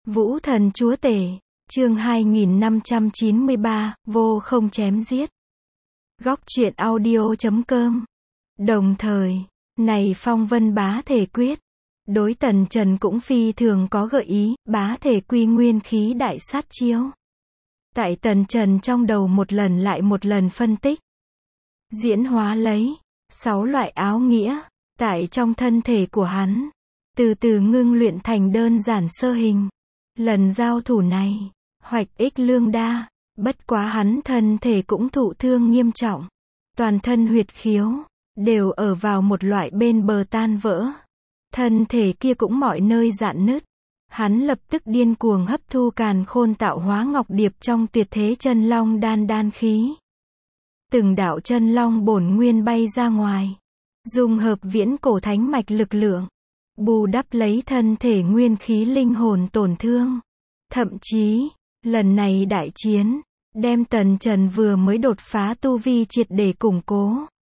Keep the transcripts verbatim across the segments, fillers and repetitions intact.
Vũ thần chúa tể, chương hai nghìn năm trăm chín mươi ba, vô không chém giết. Góc truyện audio chấm com. Đồng thời, này phong vân bá thể quyết. Đối Tần Trần cũng phi thường có gợi ý, bá thể quy nguyên khí đại sát chiêu. Tại Tần Trần trong đầu một lần lại một lần phân tích. Diễn hóa lấy, sáu loại áo nghĩa, tại trong thân thể của hắn. Từ từ ngưng luyện thành đơn giản sơ hình. Lần giao thủ này, hoạch ích lương đa, bất quá hắn thân thể cũng thụ thương nghiêm trọng. Toàn thân huyệt khiếu, đều ở vào một loại bên bờ tan vỡ. Thân thể kia cũng mọi nơi rạn nứt. Hắn lập tức điên cuồng hấp thu càn khôn tạo hóa ngọc điệp trong tuyệt thế chân long đan đan khí. Từng đạo chân long bổn nguyên bay ra ngoài. Dung hợp viễn cổ thánh mạch lực lượng. Bù đắp lấy thân thể nguyên khí linh hồn tổn thương. Thậm chí, lần này đại chiến, đem Tần Trần vừa mới đột phá tu vi triệt để củng cố.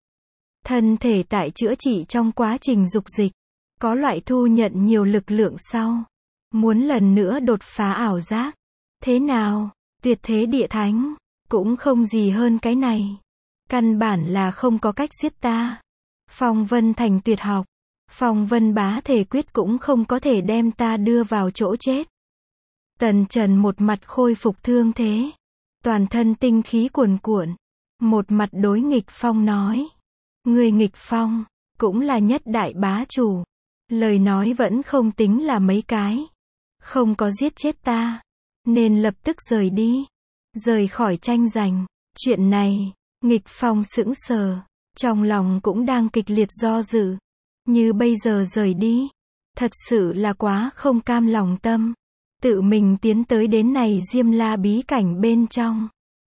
Thân thể tại chữa trị trong quá trình dục dịch, có loại thu nhận nhiều lực lượng sau. Muốn lần nữa đột phá ảo giác. Thế nào, tuyệt thế địa thánh, cũng không gì hơn cái này. Căn bản là không có cách giết ta. Phong vân thành tuyệt học. Phong vân bá thể quyết cũng không có thể đem ta đưa vào chỗ chết. Tần Trần một mặt khôi phục thương thế. Toàn thân tinh khí cuồn cuộn. Một mặt đối nghịch phong nói. Người nghịch phong, cũng là nhất đại bá chủ. Lời nói vẫn không tính là mấy cái. Không có giết chết ta. Nên lập tức rời đi. Rời khỏi tranh giành. Chuyện này, nghịch phong sững sờ. Trong lòng cũng đang kịch liệt do dự. Như bây giờ rời đi. Thật sự là quá không cam lòng tâm. Tự mình tiến tới đến này Diêm La bí cảnh bên trong.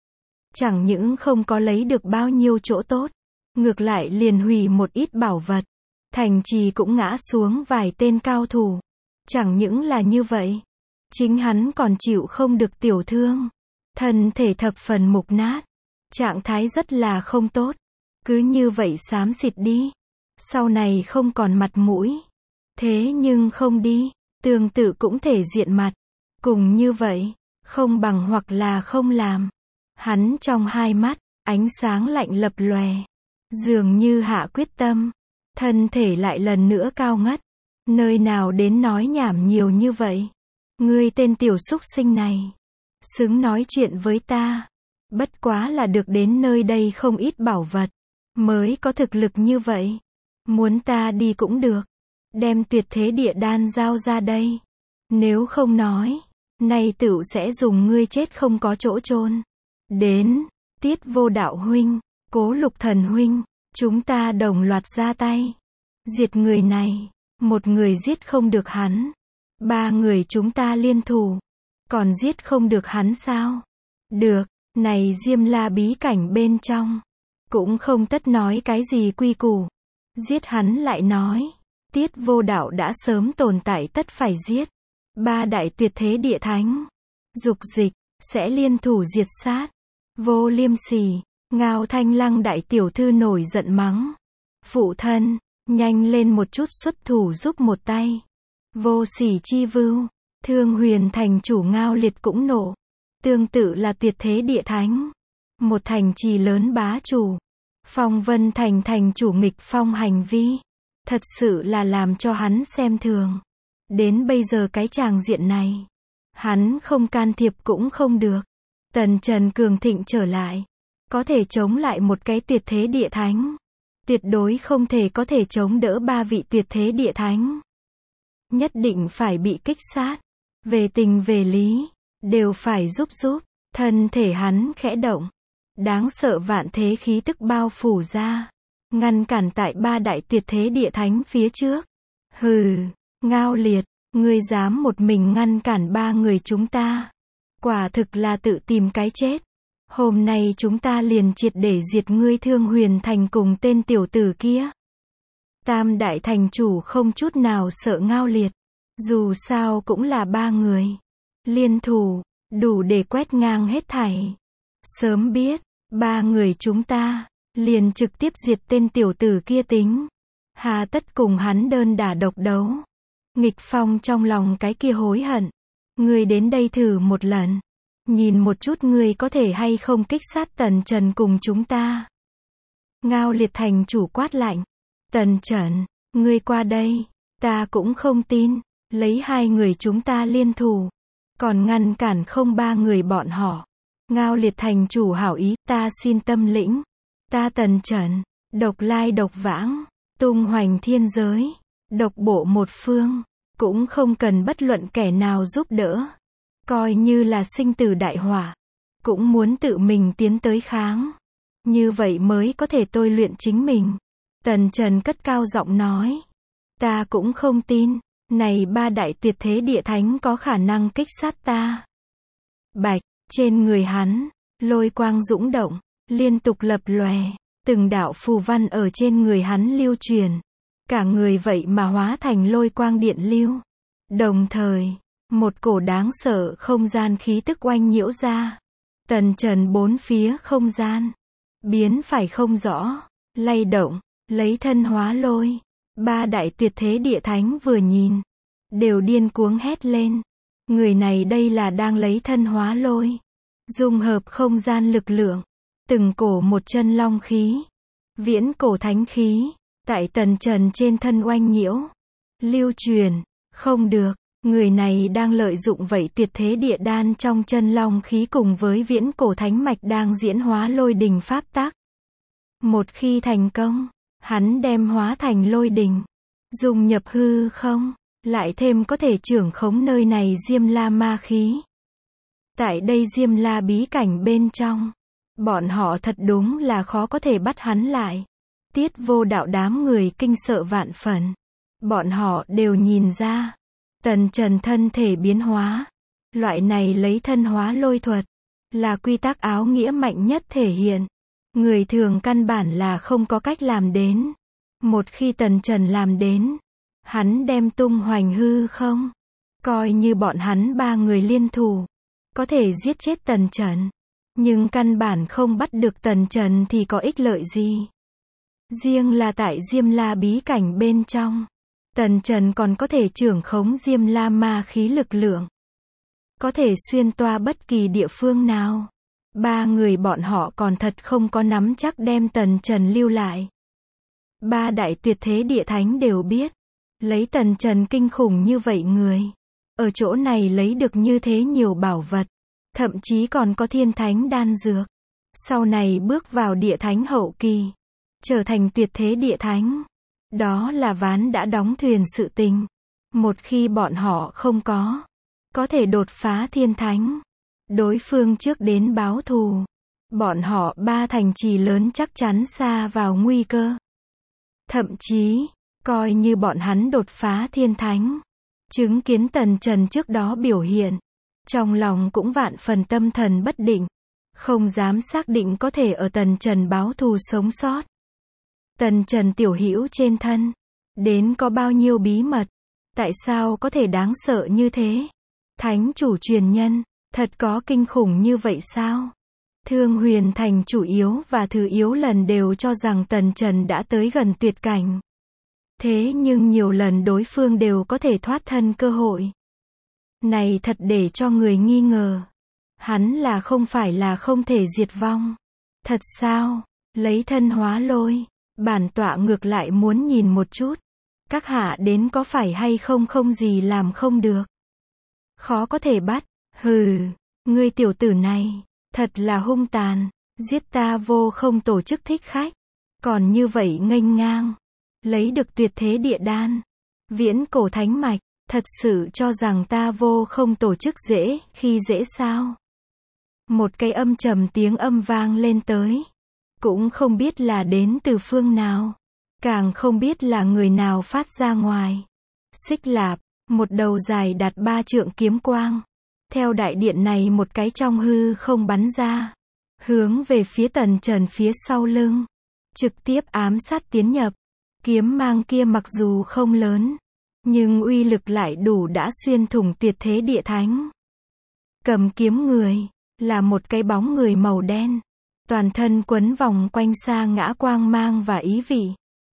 Chẳng những không có lấy được bao nhiêu chỗ tốt. Ngược lại liền hủy một ít bảo vật. Thành trì cũng ngã xuống vài tên cao thủ. Chẳng những là như vậy. Chính hắn còn chịu không được tiểu thương. Thân thể thập phần mục nát. Trạng thái rất là không tốt. Cứ như vậy xám xịt đi. Sau này không còn mặt mũi. Thế nhưng không đi. Tương tự cũng thể diện mặt. Cùng như vậy. Không bằng hoặc là không làm. Hắn trong hai mắt. Ánh sáng lạnh lập lòe. Dường như hạ quyết tâm. Thân thể lại lần nữa cao ngất. Nơi nào đến nói nhảm nhiều như vậy. Ngươi tên tiểu súc sinh này. Xứng nói chuyện với ta. Bất quá là được đến nơi đây không ít bảo vật. Mới có thực lực như vậy. Muốn ta đi cũng được. Đem tuyệt thế địa đan giao ra đây. Nếu không nói. Nay tửu sẽ dùng ngươi chết không có chỗ chôn. Đến. Tiết vô đạo huynh. Cố lục thần huynh. Chúng ta đồng loạt ra tay. Diệt người này. Một người giết không được hắn. Ba người chúng ta liên thủ. Còn giết không được hắn sao? Được. Này Diêm La bí cảnh bên trong. Cũng không tất nói cái gì quy củ. Giết hắn lại nói. Tiết vô đạo đã sớm tồn tại tất phải giết. Ba đại tuyệt thế địa thánh. Dục dịch. Sẽ liên thủ diệt sát. Vô liêm sỉ. Ngao Thanh Lăng đại tiểu thư nổi giận mắng. Phụ thân. Nhanh lên một chút xuất thủ giúp một tay. Vô sỉ chi vưu. Thương huyền thành chủ Ngao Liệt cũng nộ. Tương tự là tuyệt thế địa thánh. Một thành trì lớn bá chủ. Phong vân thành thành chủ nghịch phong hành vi. Thật sự là làm cho hắn xem thường. Đến bây giờ cái tràng diện này. Hắn không can thiệp cũng không được. Tần Trần cường thịnh trở lại. Có thể chống lại một cái tuyệt thế địa thánh. Tuyệt đối không thể có thể chống đỡ ba vị tuyệt thế địa thánh. Nhất định phải bị kích sát. Về tình về lý. Đều phải giúp giúp. Thân thể hắn khẽ động. Đáng sợ vạn thế khí tức bao phủ ra. Ngăn cản tại ba đại tuyệt thế địa thánh phía trước. Hừ. Ngao Liệt. Ngươi dám một mình ngăn cản ba người chúng ta. Quả thực là tự tìm cái chết. Hôm nay chúng ta liền triệt để diệt ngươi Thương Huyền thành cùng tên tiểu tử kia. Tam đại thành chủ không chút nào sợ Ngao Liệt. Dù sao cũng là ba người. Liên thủ. Đủ để quét ngang hết thảy. Sớm biết. Ba người chúng ta. Liền trực tiếp diệt tên tiểu tử kia tính. Hà tất cùng hắn đơn đả độc đấu. Nghịch phong trong lòng cái kia hối hận. Ngươi đến đây thử một lần. Nhìn một chút ngươi có thể hay không kích sát Tần Trần cùng chúng ta. Ngao Liệt thành chủ quát lạnh. Tần Trần, ngươi qua đây. Ta cũng không tin. Lấy hai người chúng ta liên thủ. Còn ngăn cản không ba người bọn họ. Ngao Liệt thành chủ hảo ý, ta xin tâm lĩnh. Ta Tần Trần, độc lai độc vãng, tung hoành thiên giới, độc bộ một phương, cũng không cần bất luận kẻ nào giúp đỡ. Coi như là sinh tử đại hỏa, cũng muốn tự mình tiến tới kháng. Như vậy mới có thể tôi luyện chính mình. Tần Trần cất cao giọng nói. Ta cũng không tin, này ba đại tuyệt thế địa thánh có khả năng kích sát ta. Bạch, trên người hắn, lôi quang dũng động, liên tục lập lòe, từng đạo phù văn ở trên người hắn lưu truyền. Cả người vậy mà hóa thành lôi quang điện lưu. Đồng thời, một cổ đáng sợ không gian khí tức oanh nhiễu ra. Tần Trần bốn phía không gian, biến phải không rõ, lay động, lấy thân hóa lôi. Ba đại tuyệt thế địa thánh vừa nhìn, đều điên cuống hét lên. Người này đây là đang lấy thân hóa lôi, dung hợp không gian lực lượng, từng cổ một chân long khí, viễn cổ thánh khí, tại Tần Trần trên thân oanh nhiễu, lưu truyền. Không được, người này đang lợi dụng vậy tuyệt thế địa đan trong chân long khí cùng với viễn cổ thánh mạch đang diễn hóa lôi đình pháp tắc. Một khi thành công, hắn đem hóa thành lôi đình, dùng nhập hư không, lại thêm có thể trưởng khống nơi này Diêm La ma khí. Tại đây Diêm La bí cảnh bên trong, bọn họ thật đúng là khó có thể bắt hắn lại. Tiết Vô Đạo đám người kinh sợ vạn phần. Bọn họ đều nhìn ra, Tần Trần thân thể biến hóa, loại này lấy thân hóa lôi thuật, là quy tắc áo nghĩa mạnh nhất thể hiện. Người thường căn bản là không có cách làm đến. Một khi Tần Trần làm đến, hắn đem tung hoành hư không, coi như bọn hắn ba người liên thủ, có thể giết chết Tần Trần, nhưng căn bản không bắt được Tần Trần thì có ích lợi gì. Riêng là tại Diêm La bí cảnh bên trong, Tần Trần còn có thể trưởng khống Diêm La ma khí lực lượng, có thể xuyên toa bất kỳ địa phương nào. Ba người bọn họ còn thật không có nắm chắc đem Tần Trần lưu lại. Ba đại tuyệt thế địa thánh đều biết, lấy Tần Trần kinh khủng như vậy người, ở chỗ này lấy được như thế nhiều bảo vật, thậm chí còn có thiên thánh đan dược. Sau này bước vào địa thánh hậu kỳ, trở thành tuyệt thế địa thánh, đó là ván đã đóng thuyền sự tình. Một khi bọn họ không có, có thể đột phá thiên thánh, đối phương trước đến báo thù, bọn họ ba thành trì lớn chắc chắn xa vào nguy cơ. Thậm chí, coi như bọn hắn đột phá thiên thánh, chứng kiến Tần Trần trước đó biểu hiện, trong lòng cũng vạn phần tâm thần bất định, không dám xác định có thể ở Tần Trần báo thù sống sót. Tần Trần tiểu hữu trên thân, đến có bao nhiêu bí mật, tại sao có thể đáng sợ như thế? Thánh chủ truyền nhân, thật có kinh khủng như vậy sao? Thương Huyền Thành chủ yếu và thứ yếu lần đều cho rằng Tần Trần đã tới gần tuyệt cảnh. Thế nhưng nhiều lần đối phương đều có thể thoát thân cơ hội. Này thật để cho người nghi ngờ. Hắn là không phải là không thể diệt vong. Thật sao? Lấy thân hóa lôi. Bản tọa ngược lại muốn nhìn một chút. Các hạ đến có phải hay không không gì làm không được. Khó có thể bắt. Hừ, ngươi tiểu tử này, thật là hung tàn. Giết ta vô không tổ chức thích khách. Còn như vậy nghênh ngang. Lấy được tuyệt thế địa đan. Viễn cổ thánh mạch. Thật sự cho rằng ta vô không tổ chức dễ, khi dễ sao? Một cái âm trầm tiếng âm vang lên tới. Cũng không biết là đến từ phương nào. Càng không biết là người nào phát ra ngoài. Xích Lạp, một đầu dài đạt ba trượng kiếm quang. Theo đại điện này một cái trong hư không bắn ra. Hướng về phía Tần Trần phía sau lưng. Trực tiếp ám sát tiến nhập. Kiếm mang kia mặc dù không lớn, nhưng uy lực lại đủ đã xuyên thủng tuyệt thế địa thánh. Cầm kiếm người, là một cái bóng người màu đen. Toàn thân quấn vòng quanh xa ngã quang mang và ý vị.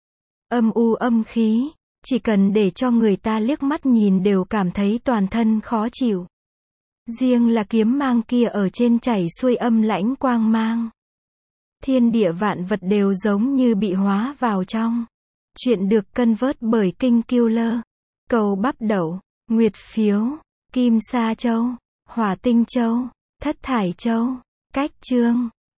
Âm u âm khí, chỉ cần để cho người ta liếc mắt nhìn đều cảm thấy toàn thân khó chịu. Riêng là kiếm mang kia ở trên chảy xuôi âm lãnh quang mang. Thiên địa vạn vật đều giống như bị hóa vào trong. Chuyện được cân vớt bởi Kinh Killer. Cầu Bắp Đậu, Nguyệt Phiếu, Kim Sa Châu, Hỏa Tinh Châu, Thất Thải Châu. Cách chương